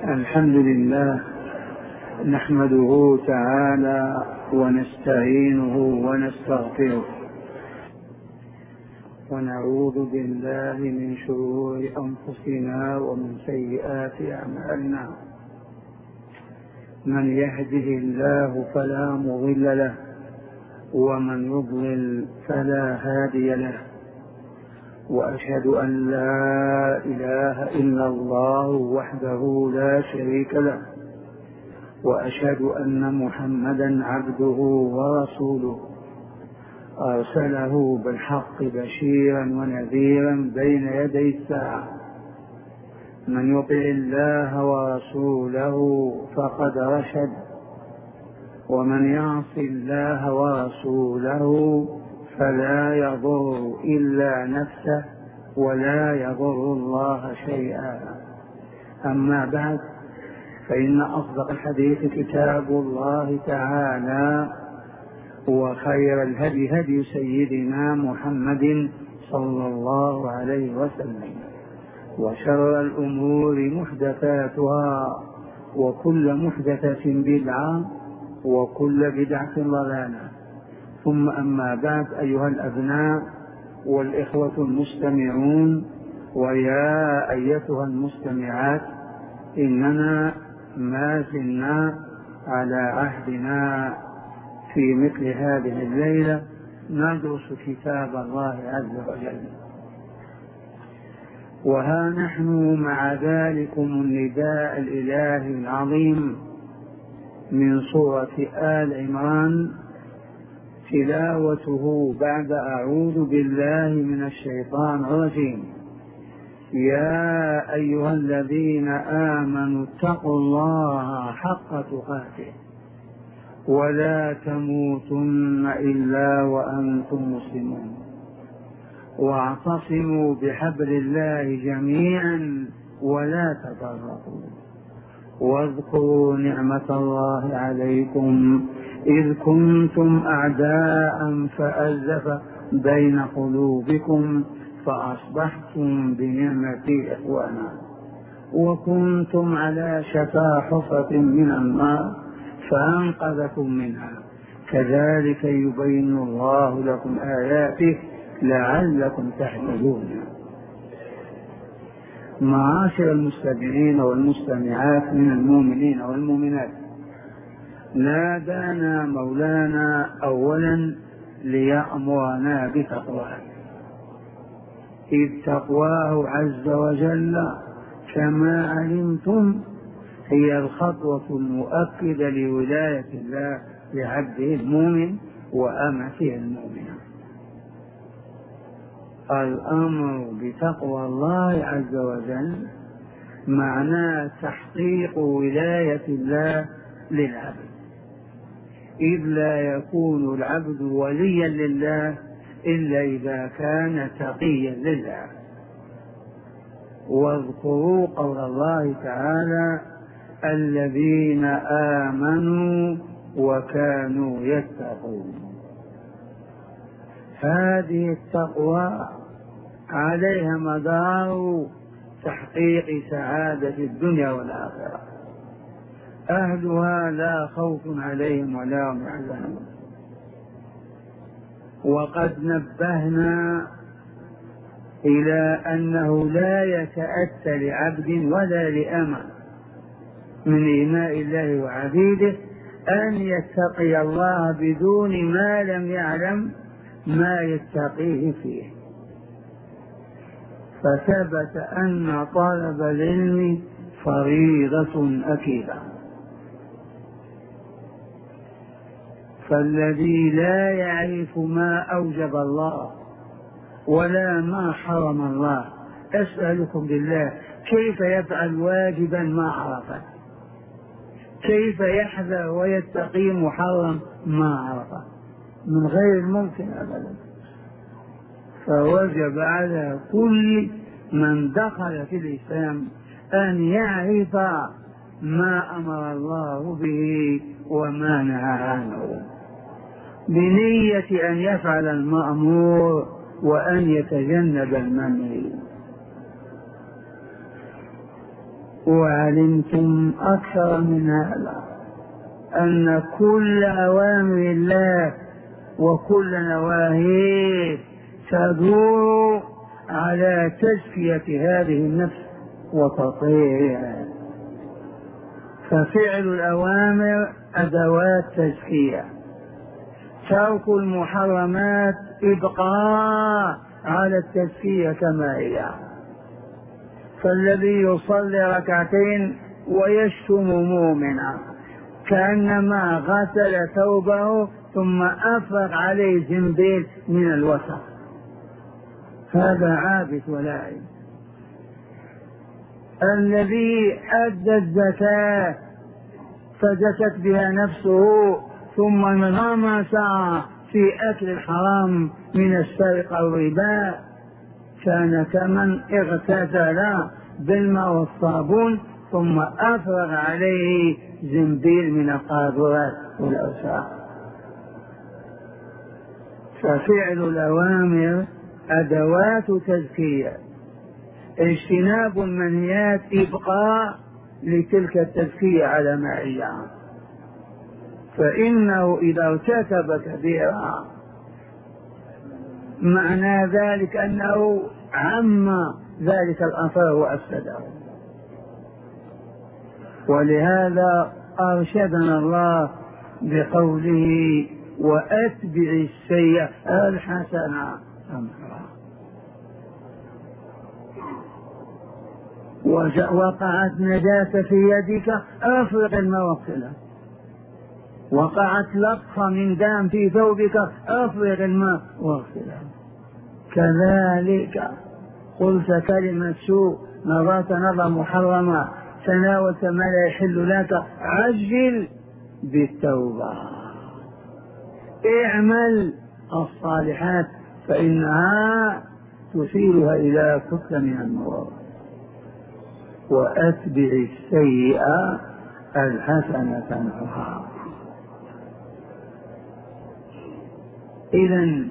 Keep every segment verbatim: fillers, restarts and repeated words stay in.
الحمد لله نحمده تعالى ونستعينه ونستغفره ونعوذ بالله من شرور أنفسنا ومن سيئات أعمالنا. من يهده الله فلا مضل له ومن يضلل فلا هادي له، وأشهد أن لا إله إلا الله وحده لا شريك له، وأشهد أن محمدا عبده ورسوله أرسله بالحق بشيرا ونذيرا بين يدي الساعة. من يطع الله ورسوله فقد رشد، ومن يعص الله ورسوله فلا يضر إلا نفسه ولا يضر الله شيئا. أما بعد، فإن أصدق الحديث كتاب الله تعالى، وخير الهدي هدي سيدنا محمد صلى الله عليه وسلم، وشر الأمور محدثاتها، وكل محدثة بدعة، وكل بدعة ضلالة. ثم أما بعد، أيها الأبناء والإخوة المستمعون، ويا أيتها المستمعات، إننا ما زلنا على عهدنا في مثل هذه الليلة ندرس كتاب الله عز وجل، وها نحن مع ذلكم النداء الإلهي العظيم من سورة آل عمران، تلاوته بعد أعوذ بالله من الشيطان الرجيم. يا أيها الذين آمنوا اتقوا الله حق تقاته ولا تموتن إلا وأنتم مسلمون، واعتصموا بحبل الله جميعا ولا تفرقوا، واذكروا نعمة الله عليكم إذ كنتم أعداء فألف بين قلوبكم فأصبحتم بنعمتي إخوانا، وكنتم على شفا حفرة من النار فأنقذكم منها، كذلك يبين الله لكم آياته لعلكم تهتدون. معاشر المستمعين والمستمعات من المؤمنين والمؤمنات، نادانا مولانا أولا ليأمرنا بتقواه، إذ تقواه عز وجل كما علمتم هي الخطوة المؤكدة لولاية الله لعبده المؤمن وأمته المؤمنة. الأمر بتقوى الله عز وجل معناه تحقيق ولاية الله للعبد، إذ لا يكون العبد وليا لله إلا إذا كان تقيا لله. واذكروا قول الله تعالى: الذين آمنوا وكانوا يتقون. هذه التقوى عليها مدار تحقيق سعادة الدنيا والآخرة، أهلها لا خوف عليهم ولا هم يحزنون. وقد نبهنا إلى أنه لا يتأتى لعبد ولا لأمة من إيماء الله وعبيده أن يتقي الله بدون ما لم يعلم ما يتقيه فيه، فثبت أن طلب العلم فريضة أكيدة. فالذي لا يعرف ما أوجب الله ولا ما حرم الله، أسألكم بالله كيف يفعل واجبا ما عرفه؟ كيف يحذر ويتقي محرم ما عرفه؟ من غير الممكن أبدا. فوجب على كل من دخل في الإسلام أن يعرف ما أمر الله به وما نهى عنه، بنية أن يفعل المأمور وأن يتجنب المنهي. وعلمتم أكثر من هذا أن كل أوامر الله وكل نواهيه تدور على تزكية هذه النفس وتطهيرها. ففعل الأوامر أدوات تزكية، ترك المحرمات إبقاء على التزكية كما هي. فالذي يصلي ركعتين ويشتم مؤمنا كأنما غسل ثوبه ثم أفرغ عليه زنبيل من الوسخ، هذا عابث ولاعب. الذي أدى الزكاة فزكت بها نفسه ثم انغمس في أكل الحرام من السرقة والربا كان كمن اغتسل بالماء والصابون ثم أفرغ عليه زنبيل من القاذورات والأوساخ. ففعل الأوامر أدوات تزكية، اجتناب المنهيات إبقاء لتلك التزكية على ما هي. فإنه إذا ارتكب كبيرا معنى ذلك أنه عم ذلك الأثر وأفسده. ولهذا أرشدنا الله بقوله وأتبع السيئة الحسنة أمرها. وقعت نجاسة في يدك أفرغ الماء واغسلها، وقعت لطخة من دم في ثوبك أفرغ الماء واغسلها. كذلك قلت كلمة سوء، نظرت نظر محرمة، تناولت ما لا يحل لك، عجل بالتوبة، اعمل الصالحات فإنها تشيرها إلى كتل من النور. وأتبع السيئة الحسنة تمحها. إذن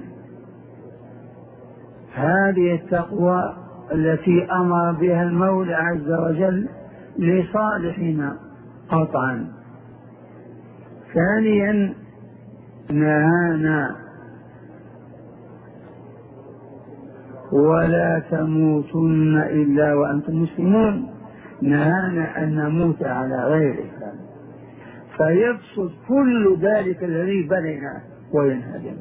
هذه التقوى التي أمر بها المولى عز وجل لصالحنا قطعا. ثانيا نهانا ولا تموتن إلا وأنتم مسلمون، نهانا أن نموت على غير الإسلام، فيفسد كل ذلك الذي بنينا وينهدم.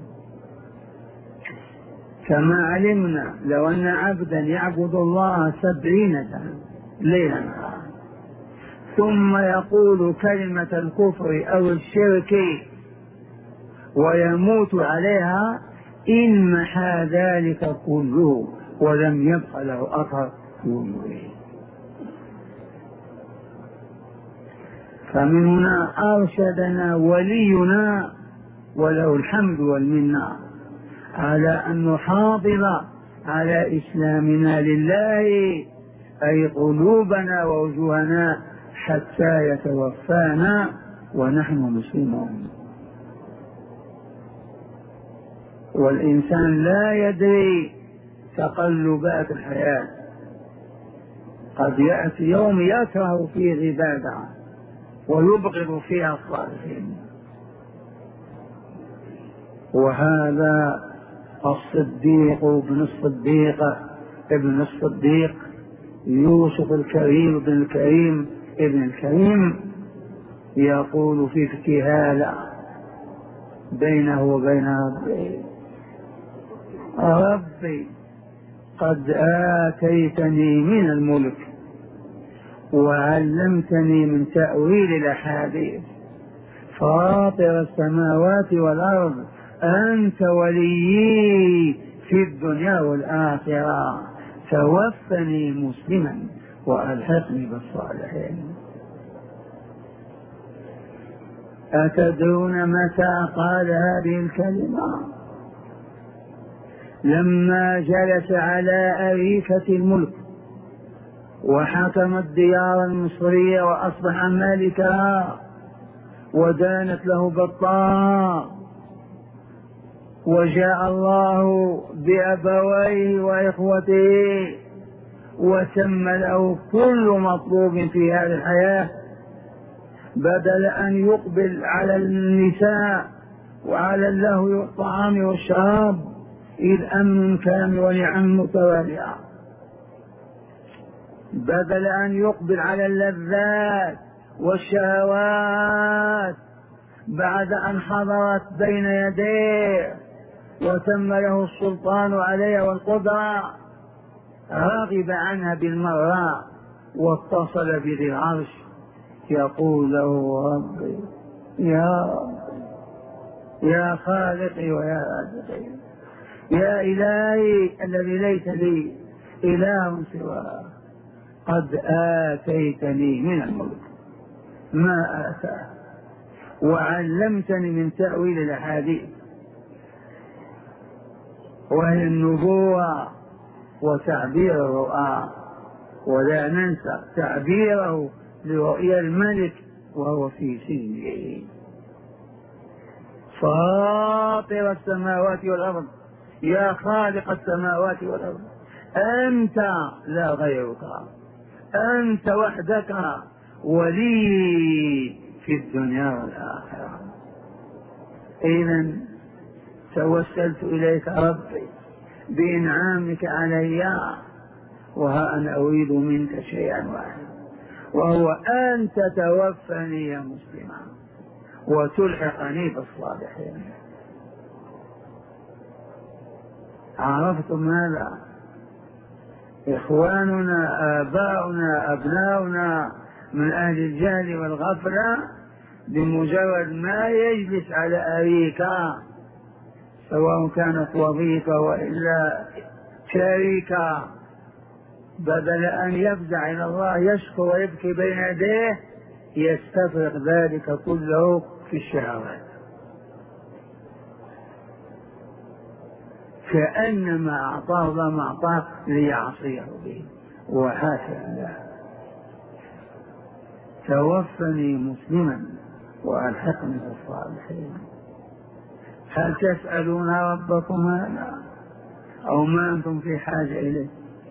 كما علمنا لو أن عبدا يعبد الله سبعين سنة ليلا ثم يقول كلمة الكفر أو الشرك ويموت عليها إن محى ذلك كله ولم يبق له أثر كله. فمن هنا أرشدنا ولينا وله الحمد والمنة على أن نحافظ على إسلامنا لله، أي قلوبنا ووجوهنا حتى يتوفانا ونحن مسلمون. والإنسان لا يدري تقلبات الحياة، قد يأتي يوم يكره فيه العبادة ويبغض فيها الصالحين. وهذا الصديق ابن الصديق ابن الصديق يوسف الكريم ابن الكريم ابن الكريم يقول في ابتهال بينه وبين ربه: ربي قد آتيتني من الملك وعلمتني من تأويل الأحاديث، فاطر السماوات والأرض أنت وليي في الدنيا والآخرة، توفني مسلما وألحقني بالصالحين. أتدرون متى قال هذه الكلمة؟ لما جلس على أريكة الملك وحكم الديار المصرية وأصبح مالكها ودانت له بالطاعة، وجاء الله بأبويه وإخوته وتم له كل مطلوب في هذه الحياة، بدل أن يقبل على النساء وعلى اللهو والطعام والشراب إذ أمن كامل ونعم متوالية، بدل أن يقبل على اللذات والشهوات بعد أن حضرت بين يديه وتم له السلطان عليها والقدرة، رغب عنها بالمرة واتصل بذي العرش يقول له ربي يا ربي يا خالقي ويا رازقي يا إلهي الذي ليس لي إله سواه، قد آتيتني من الملك ما آتاه وعلمتني من تأويل الأحاديث وهي النبوة وتعبير الرؤى، ولا ننسى تعبيره لرؤيا الملك وهو في سجنه. فاطر السماوات والأرض يا خالق السماوات والأرض أنت لا غيرك، أنت وحدك ولي في الدنيا والآخرة. إذن توسلت إليك ربي بإنعامك علي، وها أنا أريد منك شيئا واحدا وهو أن تتوفني يا مسلما وتلحقني بالصالحين. عرفتم ماذا؟ إخواننا آباؤنا أبناؤنا من أهل الجهل والغفلة بمجرد ما يجلس على أريكة سواء كانت وظيفة وإلا شريكة، بدل أن يفزع إلى الله يشكو ويبكي بين يديه يستفرغ ذلك كله في الشهوات، كأنما أعطاه الله ما أعطاه ليعصيه به، وحاشا الله. توفني مسلما وألحقني بالصالحين. هل تسألون ربكم هذا أو ما أنتم في حاجة إليه؟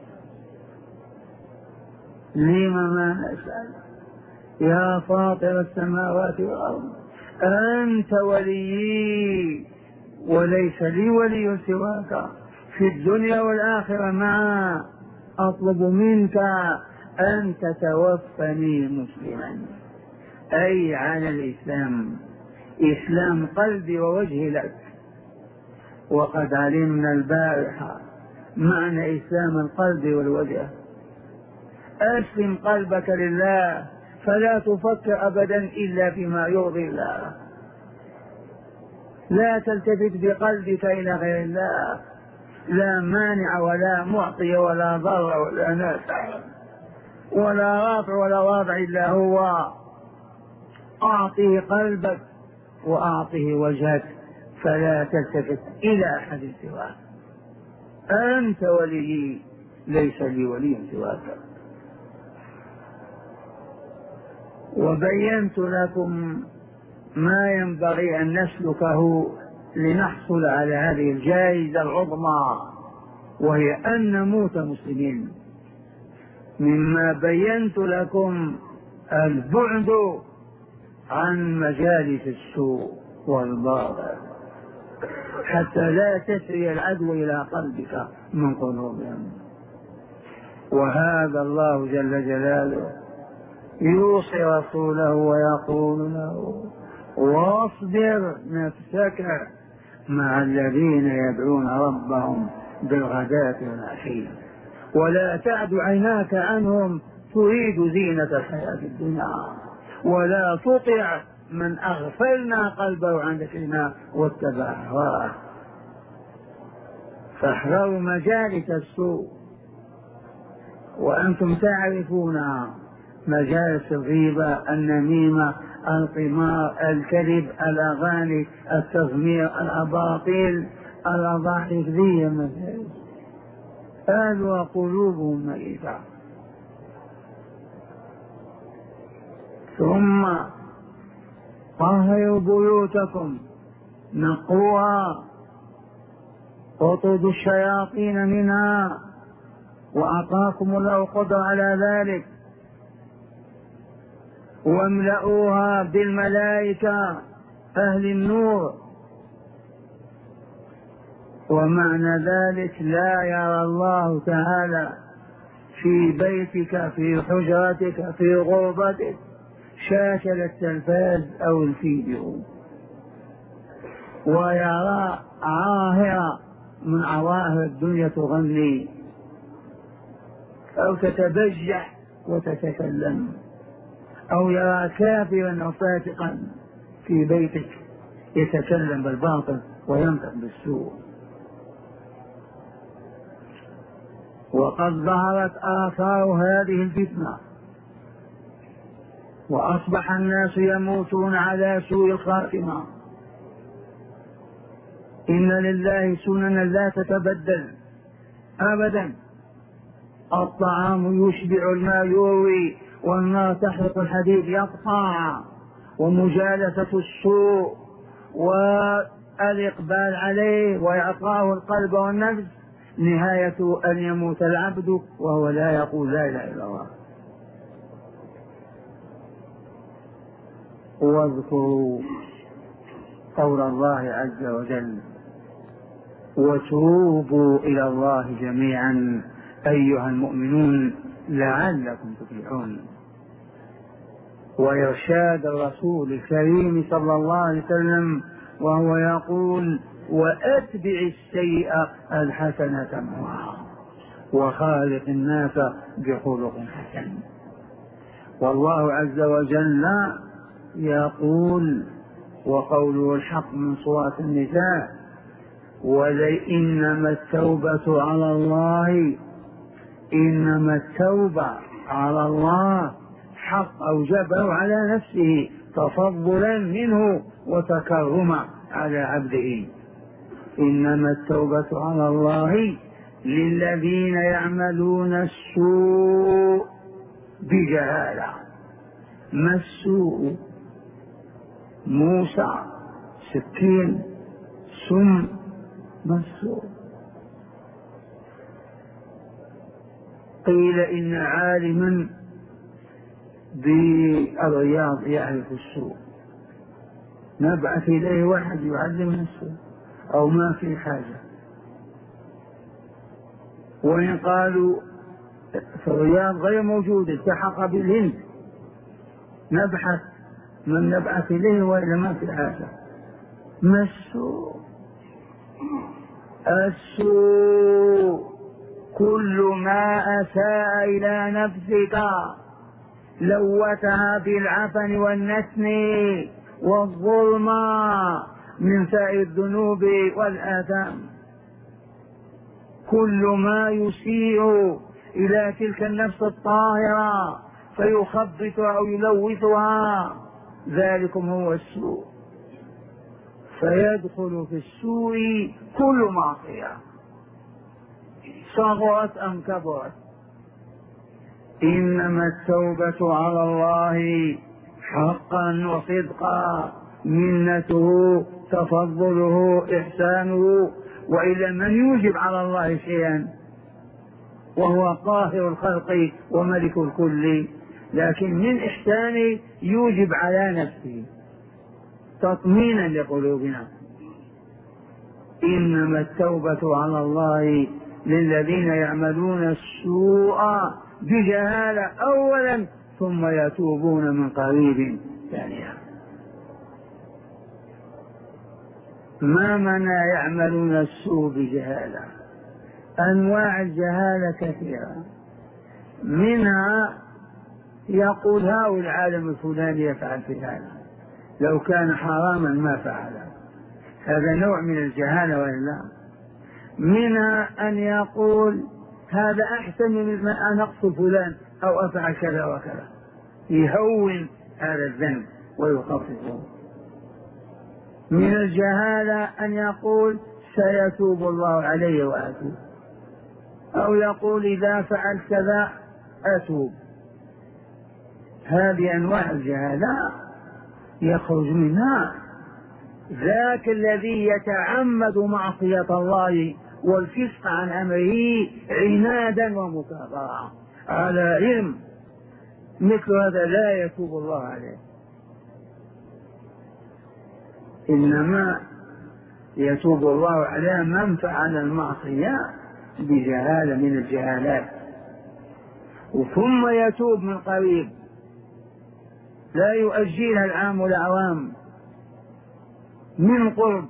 لما ما نسأل؟ يا فاطر السماوات والأرض أنت وليي وليس لي ولي سواك في الدنيا والآخرة معا، أطلب منك أن تتوفني مسلما، أي على الإسلام، إسلام قلبي ووجهي لك. وقد علمنا البارحة معنى إسلام القلب والوجه. أسلم قلبك لله فلا تفكر أبدا إلا فيما يرضي الله، لا تلتفت بقلبك إلى غير الله، لا مانع ولا معطي ولا ضر ولا نافع ولا رافع ولا واضع إلا هو. أعطه قلبك وأعطه وجهك فلا تلتفت إلى أحد سواك، أنت ولي ليس لي ولي سواك. وبينت لكم ما ينبغي أن نسلكه لنحصل على هذه الجائزة العظمى، وهي أن نموت مسلمين. مما بينت لكم البعد عن مجالس السوء والباطل حتى لا تسري العدو إلى قلبك من قلوبهم. وهذا الله جل جلاله يوصي رسوله ويقول له واصبر نفسك مع الذين يدعون ربهم بالغداة والعشي ولا تعد عيناك عنهم تريد زينة الحياة الدنيا ولا تطع من أغفلنا قلبه عن ذكرنا واتبع هواه. فاحذروا مجالس السوء، وأنتم تعرفون مجالس الغيبة، النميمة، القمار، الكذب، الأغاني، التزمير، الأباطيل، الأضاحك، ذي المجالس قالوا قلوبهم ميتة. ثم طهروا بيوتكم نقوها وطردوا الشياطين منها وأعطاكم الله قدرة على ذلك، واملأوها بالملائكة أهل النور. ومعنى ذلك لا يرى الله تعالى في بيتك في حجرتك في غربتك شاشة التلفاز أو الفيديو، ويرى عاهرة من عواهر الدنيا تغني أو تتبجح وتتكلم، أو يرى كافرا أو فاسقا في بيتك يتكلم بالباطل وينطق بالسوء. وقد ظهرت آثار هذه الفتنة، وأصبح الناس يموتون على سوء الخاتمة. إن لله سننا لا تتبدل أبدا. الطعام يشبع الماء يروي، والنار تحرق الحديد يقطع. ومجالسة السوء والإقبال عليه وإعطاه القلب والنفس نهاية أن يموت العبد وهو لا يقول لا إله إلا الله. واذكروا قول الله عز وجل: وتوبوا إلى الله جميعا أيها المؤمنون لعلكم تفلحون. وإرشاد الرسول الكريم صلى الله عليه وسلم وهو يقول: وأتبع السيئة الحسنة تمحها وخالق الناس بخلق حسن. والله عز وجل يقول، وقوله الحق من سورة النساء: ولئنما التوبة على الله إنما التوبة على الله حق أوجبه على نفسه تفضلا منه وتكرما على عبده. إنما التوبة على الله للذين يعملون السوء بجهالة. ما السوء؟ موسى، سكين، سم، ما السوء؟ قيل إن عالما بالرياض يعرف السوء، نبعث إليه واحد يعلمنا السوء أو ما في حاجة. وإن قالوا في الرياض غير موجود التحق بالهند نبحث من نبعث إليه وإلا ما في حاجة. ما السوء؟ السوء كل ما أساء إلى نفسك لوثها بالعفن والنتن والظلم من سائر الذنوب والآثام. كل ما يسيء إلى تلك النفس الطاهرة فيخبطها أو يلوثها ذلكم هو السوء. فيدخل في السوء كل معصية صغرت أم كبرت. إنما التوبة على الله حقا وصدقا منته تفضله إحسانه. وإلا من يوجب على الله شيئا وهو قاهر الخلق وملك الكل؟ لكن من إحسانه يوجب على نفسه تطمينا لقلوبنا. إنما التوبة على الله للذين يعملون السوء بجهالة أولا ثم يتوبون من قريب ثانيا. ما معنى يعملون السوء بجهالة؟ أنواع الجهالة كثيرة، منها يقول هؤلاء العالم الفلاني يفعل في هذا لو كان حراما ما فعله، هذا نوع من الجهالة وإلا. منها أن يقول هذا أحسن من أن أقتل فلان أو أفعل كذا وكذا، يهون هذا الذنب ويخففه. من الجهالة أن يقول سيتوب الله علي وأتوب، أو يقول إذا فعلت كذا أتوب. هذه أنواع الجهالة يخرج منها ذاك الذي يتعمد معصية الله والفسق عن أمره عنادا ومكابرة على علم، مثل هذا لا يتوب الله عليه، إنما يتوب الله على من فعل المعصية بجهالة من الجهالات، ثم يتوب من قريب لا يؤجلها العام والأعوام، من قرب.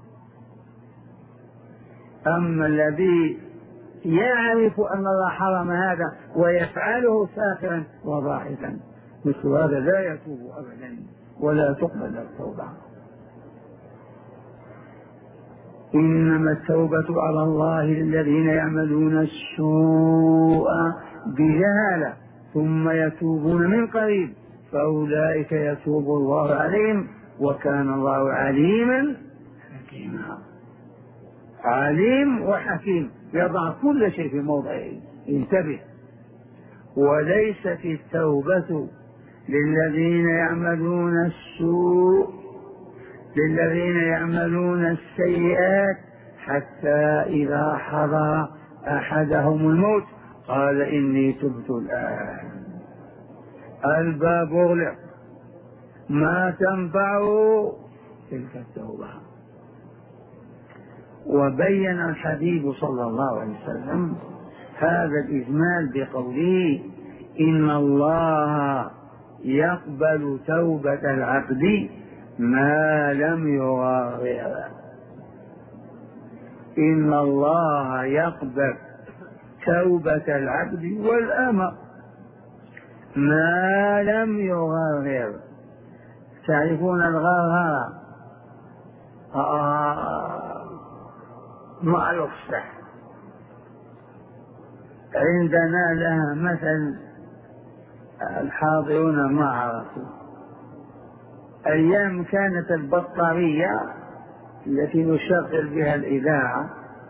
أما الذي يعرف أن الله حرم هذا ويفعله ساخرا وضاحكا، مثل هذا لا يتوب أبدا ولا تقبل التوبة. إنما التوبة على الله للذين يعملون السوء بجهالة ثم يتوبون من قريب فأولئك يتوب الله عليهم وكان الله عليما حكيما. عليم وحكيم، يضع كل شيء في موضعه. انتبه، وليست التوبة للذين يعملون السوء للذين يعملون السيئات حتى إذا حضر أحدهم الموت قال إني تبت الآن. الباب أغلق، ما تنفعه تلك التوبة. وبين الحبيب صلى الله عليه وسلم هذا الإجمال بقوله إن الله يقبل توبة العبد ما لم يغرر. إن الله يقبل توبة العبد والأمة ما لم يغرر. تعرفون الغرغرة؟ آه ما يفصح عندنا لها مثل الحاضرون ما عرفوا. أيام كانت البطارية التي نشغل بها الإذاعة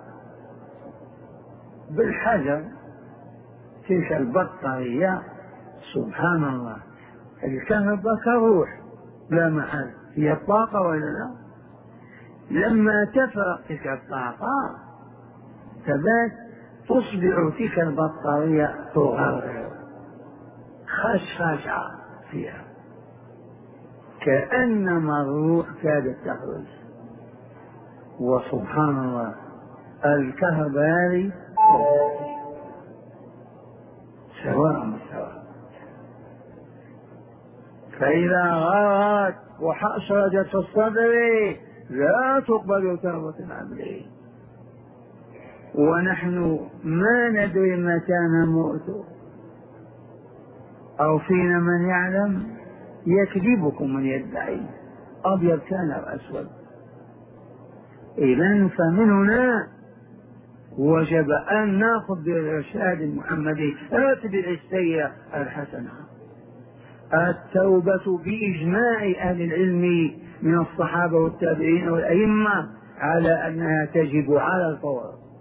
بالحجر، تلك البطارية سبحان الله الكهرباء كروح لا محل، هي الطاقة ولا لا؟ لما تفرق تلك الطاقة ثبات تصبح تلك البطارية تغرر خشخشة فيها كأنما الروح كادت تخرج. وسبحان الله الكهرباء هذه سواء سواء، فإذا غرت وحشرجت في الصدر لا تقبل توبة العبد. ونحن ما ندري متى نموت، أو فينا من يعلم يكذبكم من يدعي أبيض كان أو أسود. إذن فمن هنا وجب أن نأخذ بالإرشاد المحمدي اتبع السيئة الحسنة. التوبة بإجماع أهل العلم من الصحابة والتابعين والأئمة على أنها تجب على الفور.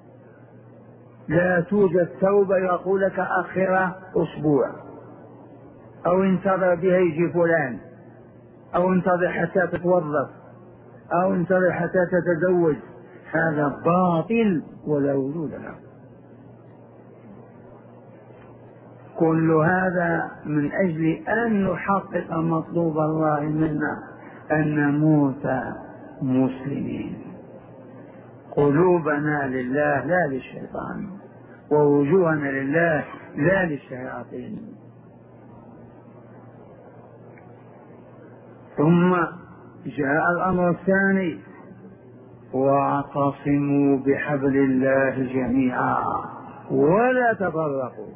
لا توجد توبة يقول لك أخرة أسبوع، أو انتظر بها يجي فلان، أو انتظر حتى تتوظف، أو انتظر حتى تتزوج. هذا باطل ولا وجود له. كل هذا من أجل أن نحقق مطلوب الله منا، أن نموت مسلمين، قلوبنا لله لا للشيطان، ووجوهنا لله لا للشياطين. ثم جاء الأمر الثاني واعتصموا بحبل الله جميعا ولا تفرقوا.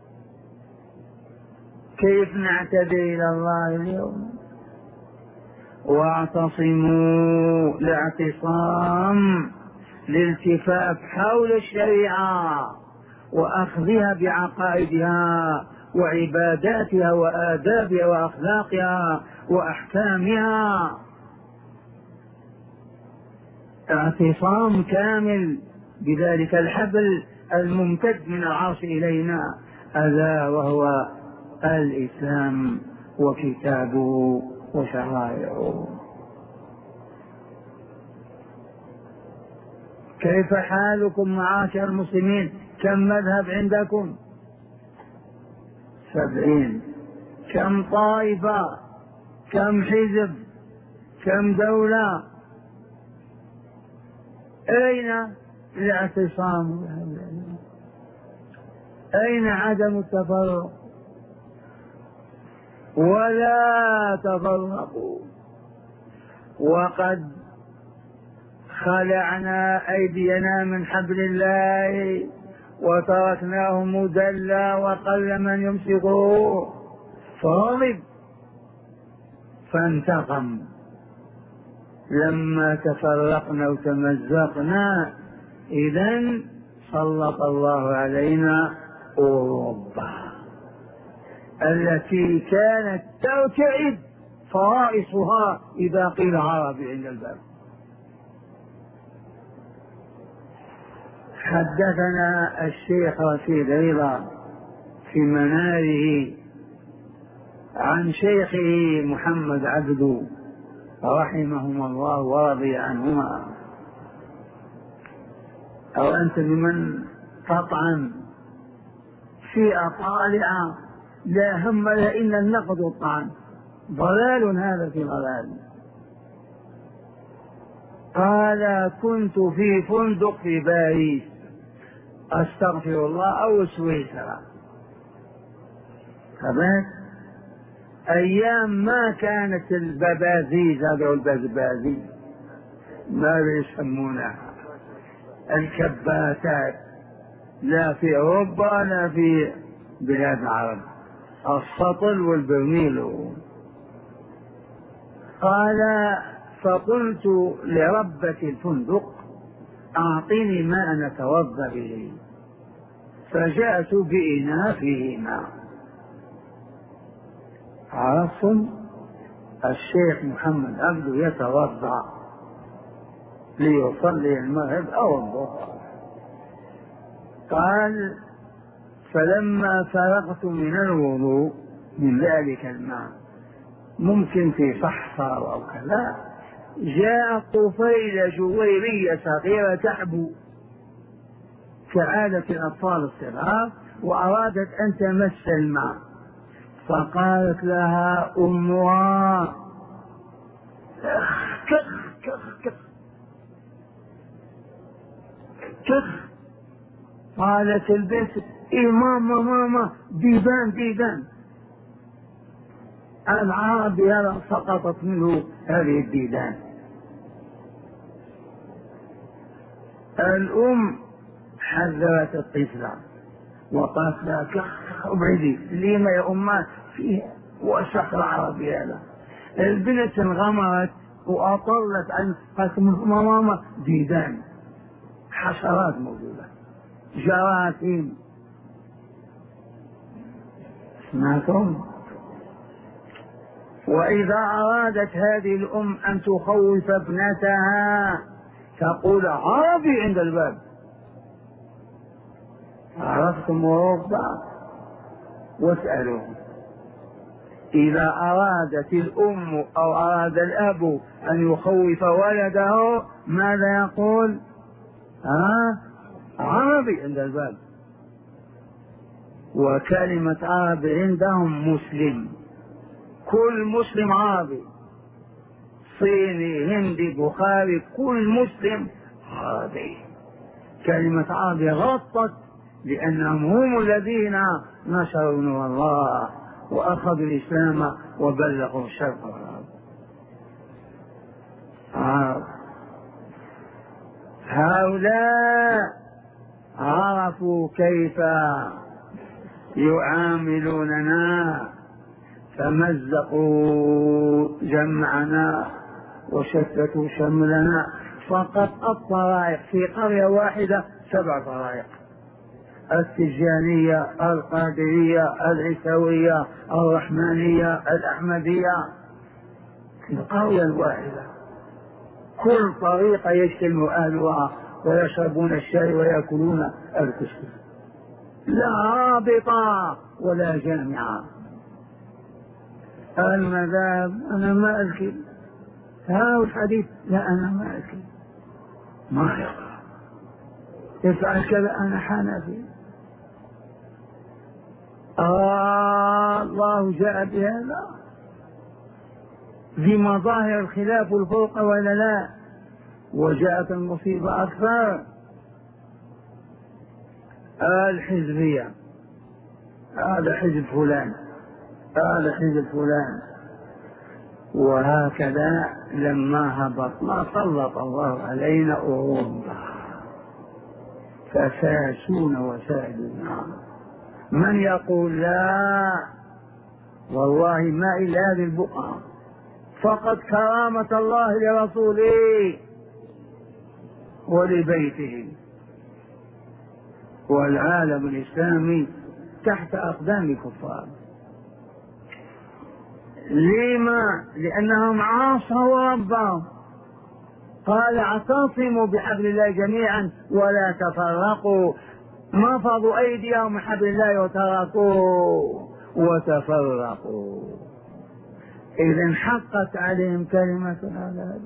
كيف نعتدي إلى الله اليوم؟ واعتصموا الاعتصام للالتفاف حول الشريعة وأخذها بعقائدها وعباداتها وآدابها وأخلاقها وأحكامها، اعتصام كامل بذلك الحبل الممتد من العرش إلينا، ألا وهو الإسلام وكتابه وشرائعه. كيف حالكم معاشر المسلمين؟ كم مذهب عندكم؟ سبعين. كم طائفة؟ كم حزب؟ كم دولة؟ أين الاعتصام؟ أين عدم التفرق؟ ولا تفرقوا. وقد خلعنا أيدينا من حبل الله وتركناه مدلى وقل من يمسكه، فغضب فانتقم. لما تفرقنا وتمزقنا إذن سلط الله علينا أوروبا التي كانت ترتعد فرائصها إذا قيل عربي عند الباب. حدثنا الشيخ رشيد رضا في مناره عن شيخه محمد عبده رحمهما الله ورضي عنهما. أو أنت بمن تطعن في أطالع لا هم لها إلا النقد والطعن، ضلال هذا في ضلال. قال كنت في فندق في باريس أستغفر الله أو سويسرا، خبرت أيام ما كانت الببازيز، هذا البزبازي ما يسمونها الكباتات، لا في أوروبا لا في بلاد العرب، السطل والبرميل. قال فقلت لربة الفندق أعطيني ماء نتوضأ به، فجاءت بإناء فيه ماء. عرفتم الشيخ محمد عبده يتوضأ ليصلي المغرب أو الظهر. قال فلما فرغت من الوضوء من ذلك الماء، ممكن في صحفة أو كذا، جاءت طفيلة جويرية صغيرة تحبو كعادة الأطفال الصغار وأرادت أن تمس الماء، فقالت لها أمها كخ كخ كخ كخ. قالت البنت إيه ماما ماما ديدان ديدان. العربي هذا سقطت منه هذه الديدان. الأم حذرت الطفلة وقالت لها كخ ابعدي، لما يا أمات فيه وسخ العربي هذا. البنت انغمرت وأطلت عن قالت ماما ديدان، حشرات موجودة، جراثيم. سمعتم؟ وإذا أرادت هذه الأم أن تخوف ابنتها تقول عربي عند الباب. عرفتم أوروبا؟ واسألوهم. إذا أرادت الأم أو أراد الأب أن يخوف ولده ماذا يقول؟ ها؟ عربي عند الباب. وكلمة عربي عندهم مسلم، كل مسلم عربي، صيني هندي بخاري، كل مسلم عربي. كلمة عربي غطت لأنهم هم الذين نشروا نور الله وأخذوا الإسلام وبلغوا الشرق والغرب. عرب. هؤلاء عرفوا كيف يعاملوننا فمزقوا جمعنا وشتتوا شملنا. فقط الطرائق في قرية واحدة سبع طرائق: التجانية، القادرية، العيسوية، الرحمانية، الأحمدية، في القرية الواحدة. كل طريقة يجتمع أهلها ويشربون الشاي ويأكلون الكسكس، لا رابطة ولا جامعة. المذاهب أنا ما أذكر، ها الحديث لا أنا ما أذكر، ما يقرأ افعل كذا أنا حنفي. آه الله جاء بهذا في مظاهر الخلاف والفرق ولا لا؟ وجاءت المصيبة أكثر، الحزبية، هذا حزب فلان، هذا حزب فلان، وهكذا لما هبطنا سلط الله علينا أوروبا فساسون وسادنا. من يقول لا والله ما إلا هذه البقعة فقد كرامة الله لرسوله ولبيته، والعالم الإسلامي تحت أقدام الكفار. لما؟ لأنهم عاصوا ربهم، قال اعتصموا بحبل الله جميعا ولا تفرقوا، نفضوا أيديهم من حبل الله وتركوا وتفرقوا. إذن حقت عليهم كلمة العذاب.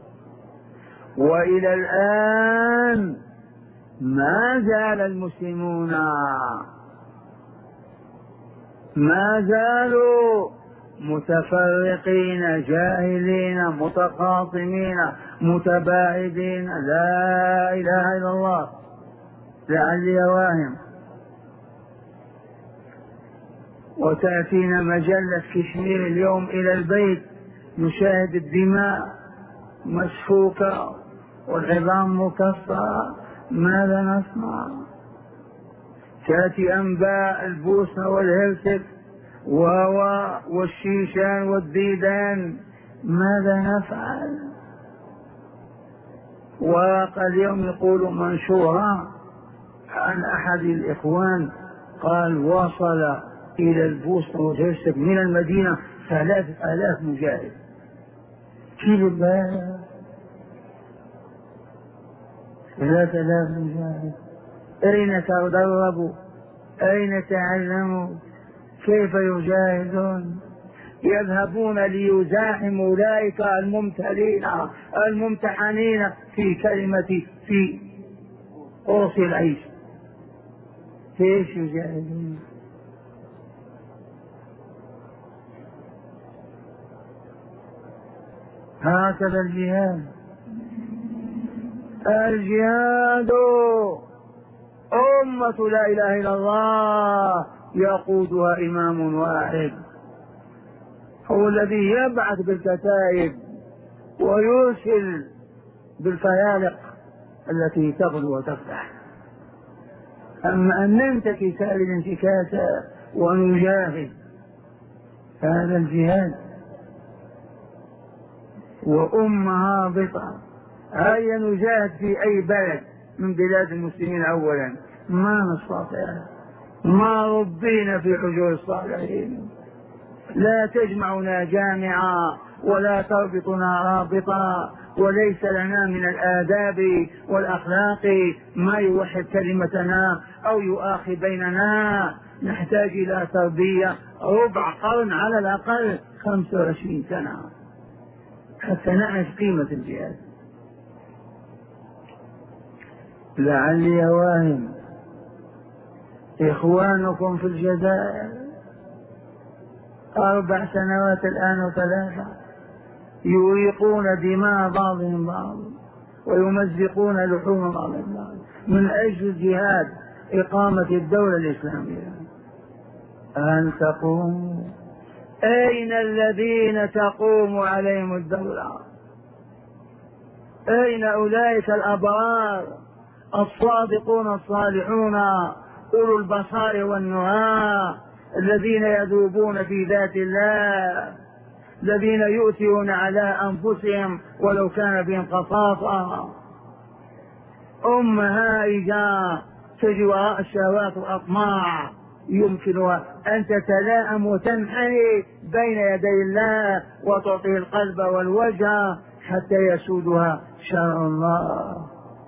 وإلى الآن ما زال المسلمون ما زالوا متفرقين جاهلين متخاصمين متباعدين. لا إله إلا الله. لعلي واهم. وتأتينا مجلة كشمير اليوم إلى البيت نشاهد الدماء مسفوكة والعظام مكسرة، ماذا نصنع؟ تأتي أنباء البوسنة والهرسك والشيشان والديدان، ماذا نفعل؟ وقد يوم يقول منشورا عن أحد الإخوان قال وصل إلى البوسنة والهرسك من المدينة ثلاثة آلاف مجاهد. كيلو بها ثلاثة آلاف مجاهد، أين تدربوا؟ أين تعلموا؟ كيف يجاهدون؟ يذهبون ليزاحموا أولئك الممتلين الممتحنين في كلمة في قرص العيش. كيف يجاهدون؟ هكذا الجهاد. الجهاد أمة لا إله إلا الله يقودها إمام واحد، هو الذي يبعث بالكتائب ويرسل بالفيالق التي تغلو وتفتح. أما أن ننتكي سائر الانتكاسة ونجاهد، هذا الجهاد. وأمة هابطة، هيا نجاهد في أي بلد من بلاد المسلمين أولا، ما نستطيع، ما ربينا في حجور الصالحين، لا تجمعنا جامعا ولا تربطنا رابطا، وليس لنا من الآداب والأخلاق ما يوحد كلمتنا أو يؤاخي بيننا. نحتاج إلى تربية ربع قرن على الأقل، خمسة وعشرين سنة حتى نعرف قيمة الجهاد. لعلي واهم إخوانكم في الجزائر أربع سنوات الآن وثلاثة يريقون دماء بعضهم بعض ويمزقون لحوم بعضهم بعض من أجل الجهاد، إقامة الدولة الإسلامية. أن تقوموا، أين الذين تقوم عليهم الدولة؟ أين أولئك الأبرار الصادقون الصالحون أولو البصائر والنهى الذين يذوبون في ذات الله، الذين يؤثرون على أنفسهم ولو كان بهم خصاصة؟ أم هائجة تجري وراء الشهوات والأطماع يمكنها أن تتلائم وتنحني بين يدي الله وتعطيه القلب والوجه حتى يسودها شرع الله.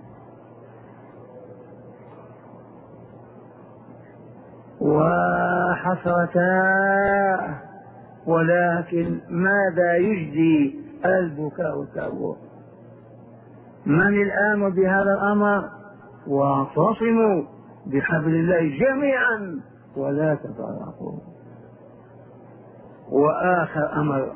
وحسرتا، ولكن ماذا يجزي البكاء والتأوه؟ من الآن بهذا الأمر؟ واعتصموا بحبل الله جميعا ولا تفرقوا. وآخر أمر: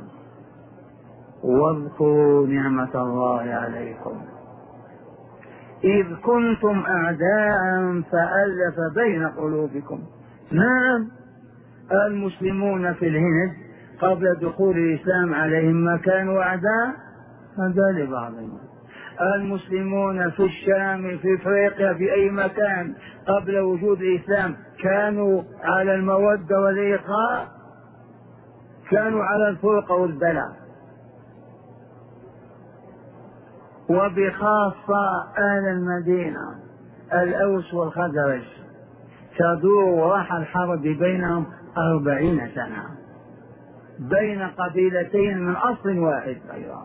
واذكروا نعمة الله عليكم إذ كنتم أعداء فألف بين قلوبكم. نعم، المسلمون في الهند قبل دخول الإسلام عليهم ما كانوا أعداء هذا لبعضهم. المسلمون في الشام، في افريقيا، في اي مكان قبل وجود الاسلام كانوا على الموده والاخاء، كانوا على الفرقه والبلاء. وبخاصه اهل المدينه الاوس والخزرج تدور وراح الحرب بينهم أربعين سنه بين قبيلتين من اصل واحد ايضا: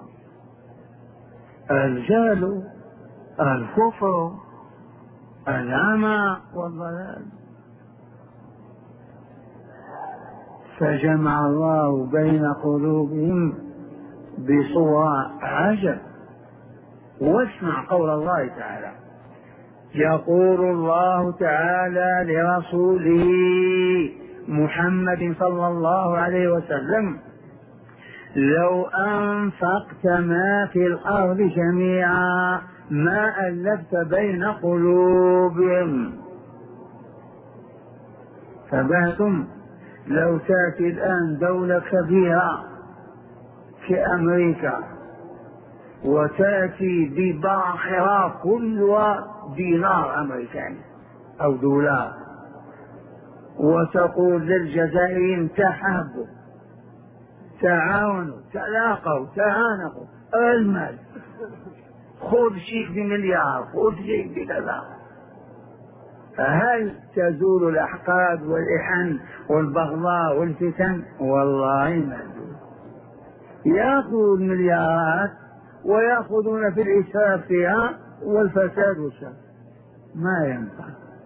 الجهل، الكفر، العمى والضلال. فجمع الله بين قلوبهم بصورة عجب. واسمع قول الله تعالى: يقول الله تعالى لرسوله محمد صلى الله عليه وسلم: لو أنفقت ما في الأرض جميعا ما ألفت بين قلوبهم. فبهتم لو تأتي الآن دولة كبيرة كأمريكا وتأتي بباحرة كلها دينار أمريكاني أو دولار وتقول للجزائريين: تحابوا، تعاونوا، تلاقوا، تعانقوا، المال، خذ شيك بمليار، خذ شيك بكذا. هل تزول الأحقاد والإحن والبغضاء والفتن؟ والله ما تزول. يأخذوا المليارات ويأخذون في الإسراف فيها والفساد والشر، ما ينفع.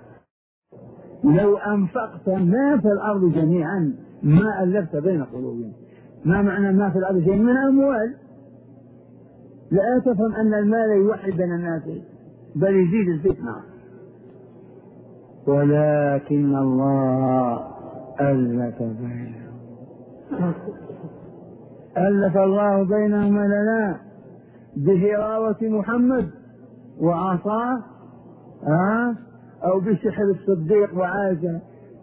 لو أنفقت ما في الأرض جميعا ما ألفت بين قلوبهم. ما معنى ما في الأرض جميعا؟ من أموال. لا تفهم أن المال يوحد بين الناس، بل يزيد الفتنة. ولكن الله ألف بينهم. ألف الله بينهم ولا لا؟ بهراوة محمد وعصاه، ها؟ أو بسحر الصديق وعائشة؟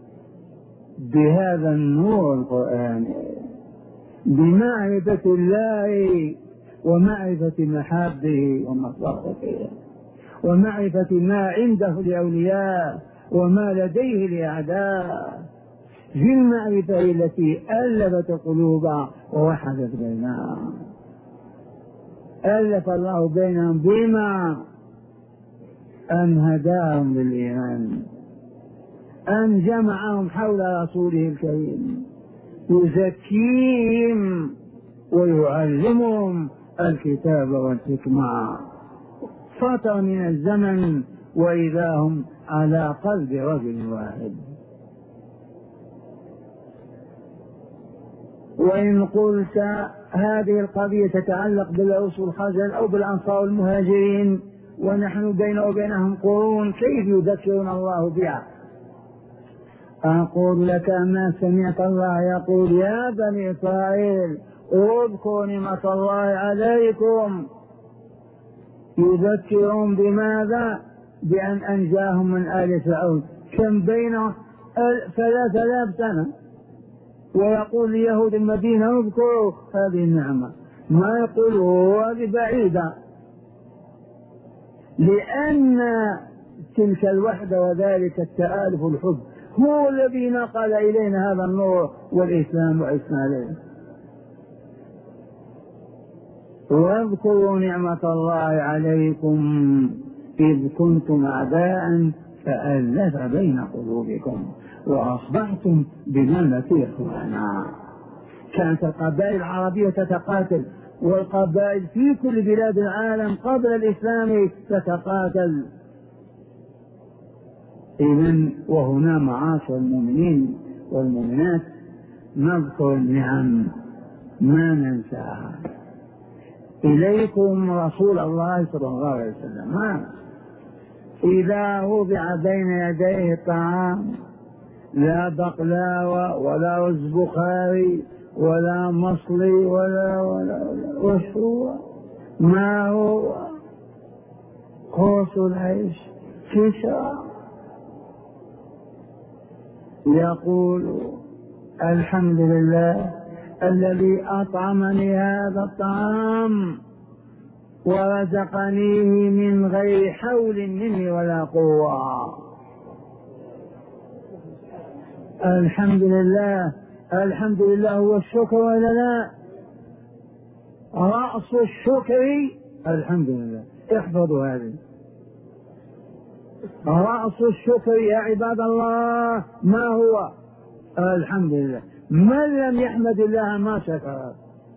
بهذا النور القرآني، بمعرفة الله ومعرفة محابه ومصلحته ومعرفة ما عنده لأولياء وما لديه لأعداء. في المعرفة التي ألفت قلوبها ووحدت بينها. ألف الله بينهم بما أن هداهم للإيمان، أن جمعهم حول رسوله الكريم يزكيهم ويعلمهم الكتاب والحكمة. فترة من الزمن وإذا هم على قلب رجل واحد. وإن قلت هذه القضية تتعلق بالأوس والخزرج أو بالأنصار والمهاجرين ونحن بين وبينهم قرون، كيف يذكرنا الله بها؟ أقول لك: ما سمعت الله يقول: يا بني إسرائيل اذكروا نعمة الله عليكم؟ يذكرون بماذا؟ بأن أنجاهم من آل فرعون. كم بينه؟ ثلاث آلاف سنة. ويقول ليهود المدينة: اذكروا هذه النعمة. ما يقول هذه بعيدة، لأن تلك الوحدة وذلك التآلف والحب هو الذي نقل إلينا هذا النور والإسلام وعشنا عليه. واذكروا نعمة الله عليكم إذ كنتم أعداء فألف بين قلوبكم وأصبحتم بنعمته إخوانا. كانت القبائل العربية تتقاتل، والقبائل في كل بلاد العالم قبل الإسلام تتقاتل. إذن وهنا معاشر المؤمنين والمؤمنات نذكر النعم ما ننساها. إليكم رسول الله صلى الله عليه وسلم، إذا وضع بين يديه الطعام لا بقلاوة ولا رز بخاري ولا مصلي ولا ولا ولا وش هو؟ ما هو؟ قوس العيش كسرى. يقول الحمد لله الذي أطعمني هذا الطعام ورزقنيه من غير حول مني ولا قوة. الحمد لله. الحمد لله هو الشكر ولا لا؟ رأس الشكر الحمد لله. احفظوا هذه، رأس الشكر يا عباد الله ما هو؟ الحمد لله. من لم يحمد الله ما شكر.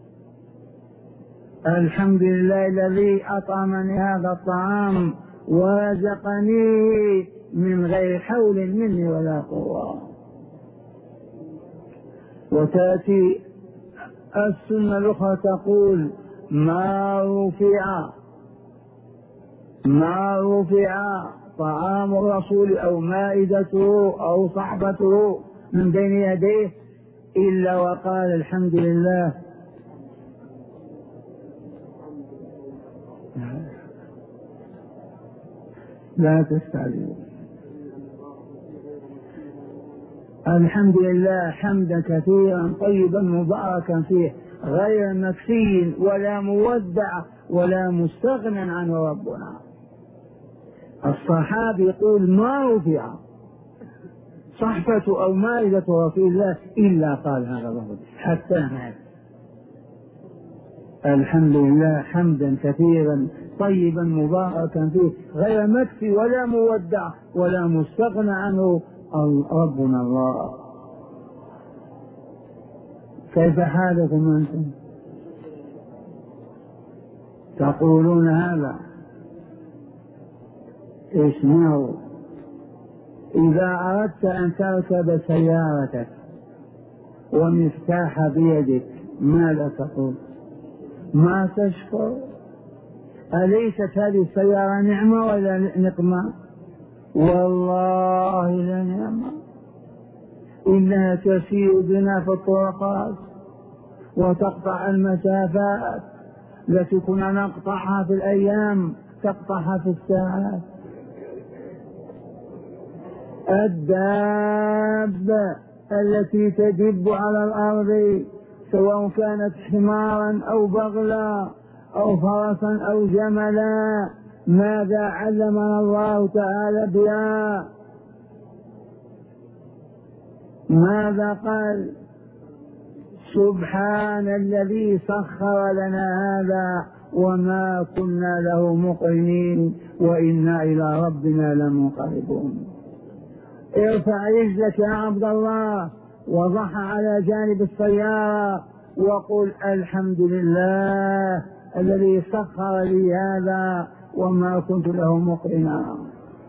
الحمد لله الذي أطعمني هذا الطعام ورزقني من غير حول مني ولا قوة. وتأتي السنة الأخرى تقول ما رفع ما رفع طعام الرسول أو مائدته أو صحبته من بين يديه إلا وقال الحمد لله. لا تستعجلوا. الحمد لله حمدا كثيرا طيبا مباركا فيه غير مكفي ولا مودع ولا مستغنى عنه ربنا. الصحابي يقول ما رفع صحفة أو مائدة رسول الله إلا قال هذا اللفظ حتى مات. الحمد لله حمدا كثيرا طيبا مباركا فيه غير مكفي ولا مودع ولا مستغنى عنه ربنا الله. كيف حالكم أنتم؟ تقولون هذا؟ اسمعوا، إذا أردت أن تركب سيارتك ومفتاح بيدك ماذا تقول؟ ما تشكر؟ أليست هذه السيارة نعمة ولا نقمة؟ والله لا نعمة. إنها تسير بنا في الطرقات وتقطع المسافات التي كنا نقطعها في الأيام تقطعها في الساعات. الدابة التي تدب على الأرض سواء كانت حمارا أو بغلا أو فرسا أو جملا ماذا علمنا الله تعالى بها؟ ماذا قال؟ سبحان الذي سخر لنا هذا وما كنا له مقرنين وإنا إلى ربنا لمنقلبون. ارفع رجلك يا عبد الله وضعها على جانب السيارة وقل الحمد لله الذي سخر لي هذا وما كنت له مقرنا.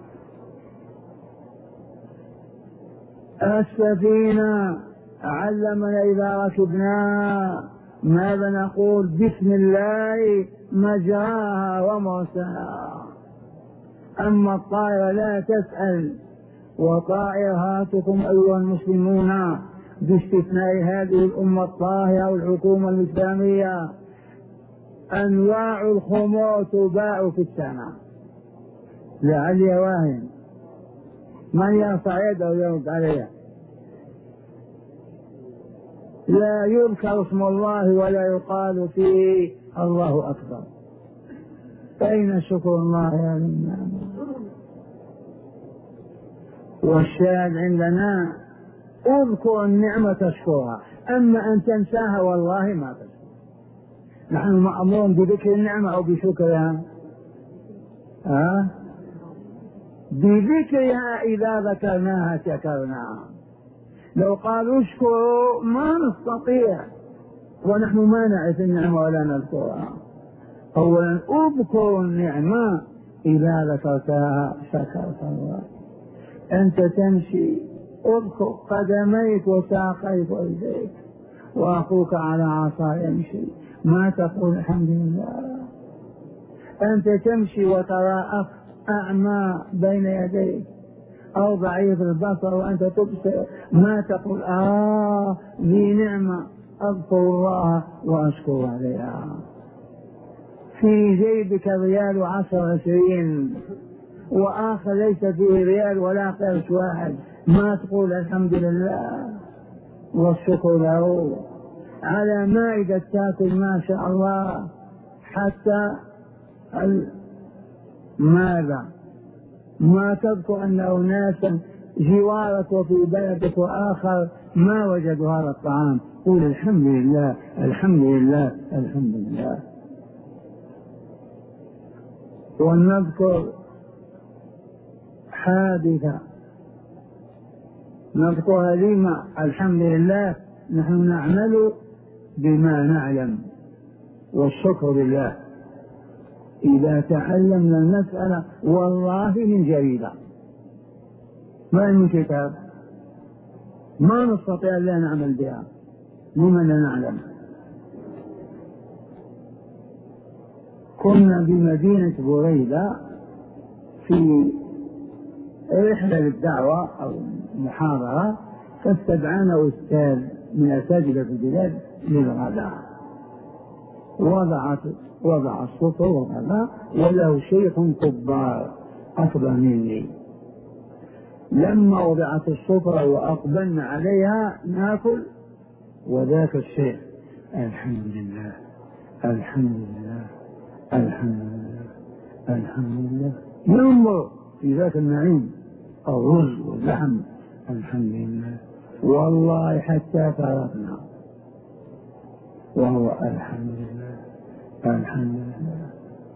السفينة علمنا إذا ركبناها ماذا نقول؟ بسم الله مجراها ومرساها. أما الطائرة لا تسأل. وطائراتكم أيها المسلمون باستثناء هذه الأمة الطاهرة والحكومة الإسلامية أنواع الخمور تباع في السماء. لعلي واهن من يرفع يده ويرد عليها. لا يذكر اسم الله ولا يقال فيه الله أكبر. أين شكر الله يا النعم؟ والشاهد عندنا اذكر النعمة تشكرها، أما أن تنساها والله ما تشكر. نحن مأمورون بذكر النعمة أو بشكرها؟ ها؟ بذكرها. إذا ذكرناها شكرناها. لو قالوا اشكروا ما نستطيع ونحن ما نعرف النعمة ولا نذكرها. أولا اذكروا النعمة إذا ذكرتها شكرت الله. أنت تمشي اذكر قدميك وساقيك ويديك وأخوك على عصا يمشي ما تقول الحمد لله؟ أنت تمشي وترى أخ أعمى بين يديك أو ضعيف البصر وأنت تبصر، ما تقول آه لي نعمة أذكر الله وأشكر عليها. في جيبك ريال وعشر عشرين وآخر ليس فيه ريال ولا قرش واحد، ما تقول الحمد لله والشكر له؟ على مائدة تاكل ما شاء الله حتى ماذا ما تذكر أن أناسا جوارك وفي بلدك وآخر ما وجدوا هذا الطعام، قول الحمد لله الحمد لله الحمد لله. ونذكر حادثة نذكرها لما الحمد لله نحن نعمل بما نعلم والشكر لله. إذا تعلمنا المسألة والله من جريدة ما من كتاب ما نستطيع لا نعمل بها لمن لا نعلم. كنا بمدينة بريدة في رحلة للدعوة أو محاضرة، فاستدعانا أستاذ من أساتذة البلاد للغداء، وضعت وضع السفر وغدا وله شيخ كبار أكبر مني. لما وضعت السفرة وأقبلنا عليها ناكل وذاك الشيخ الحمد لله الحمد لله الحمد لله الحمد لله ينظر في ذاك النعيم الرز واللحم الحمد لله، والله حتى فرقنا وهو الحمد لله الحمد لله.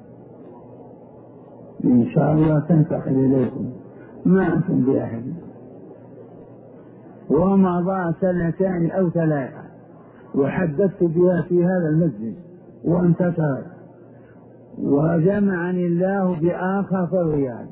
إن شاء الله تنتقل إليكم ما أنتم بأحد. ومضى سنتان أو ثلاثة وحدثت بها في هذا المسجد وانتشرت، وجمعني الله بآخر في الرياض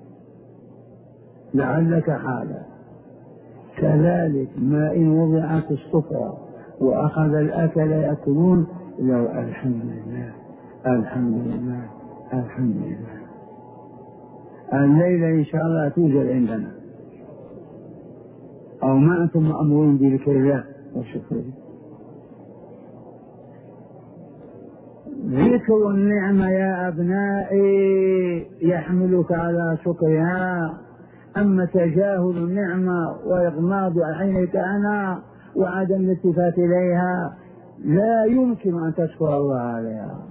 لعلك حالا. كذلك ما إن وضعت السفرة وأخذ الأكل يأكلون لو الحمد لله الحمد لله الحمد لله. الليلة إن شاء الله توجد عندنا، أو ما أنتم مأمورين بذكر الله والشكر. ذكر النعمة يا أبنائي يحملك على شكرها، أما تجاهل النعمة وإغماض عينك عنها وعدم الالتفات إليها لا يمكن أن تشكر الله عليها.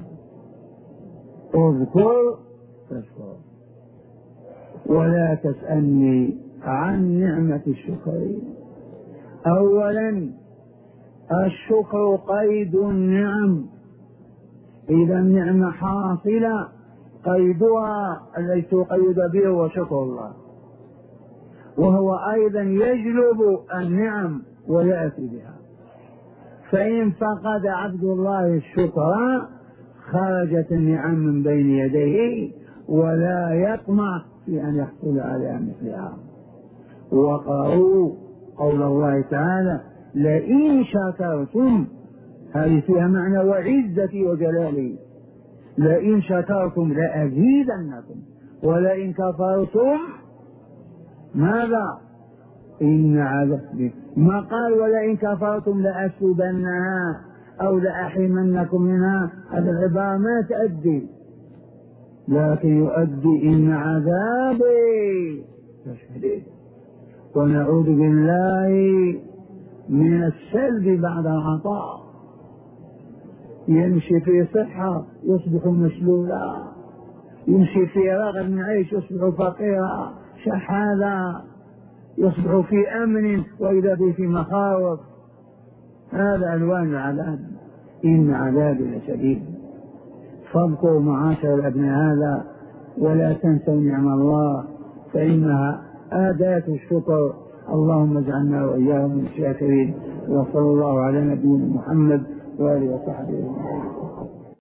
اذكر تشكر، ولا تسألني عن نعمة الشكر. أولا الشكر قيد النعم، إذا النعمة حاصلة قيدها الذي تقيد به هو شكر الله، وهو أيضا يجلب النعم ويأتي بها. فإن فقد عبد الله الشكر خرجت النعم من بين يديه ولا يطمع في أن يحصل على مثلها. وقرأوا قول الله تعالى لئن شكرتم، هذه فيها معنى وعزتي وجلالي، لئن شكرتم لأزيدنكم ولئن كفرتم ماذا إن عذابي. ما قال ولئن كفرتم لأسلبنها أو لأحرمنكم منها، هذه العبارة ما تؤدي، لكن يؤدي إن عذابي تشديد. ونعوذ بالله من السلب بعد العطاء، يمشي في صحة يصبح مشلولا، يمشي في رغد من عيش يصبح فقيرا شحاذا، يصبح في أمن وإذا به في مخاوف. هذا ألوان العذاب، إن عذابي لشديد. فاذكروا معاشر الأبناء هذا ولا تنسوا نعم الله فإنها آداة الشكر. اللهم اجعلنا وإياهم من الشاكرين. وصلى الله على نبينا محمد وآله وصحبه وسلم.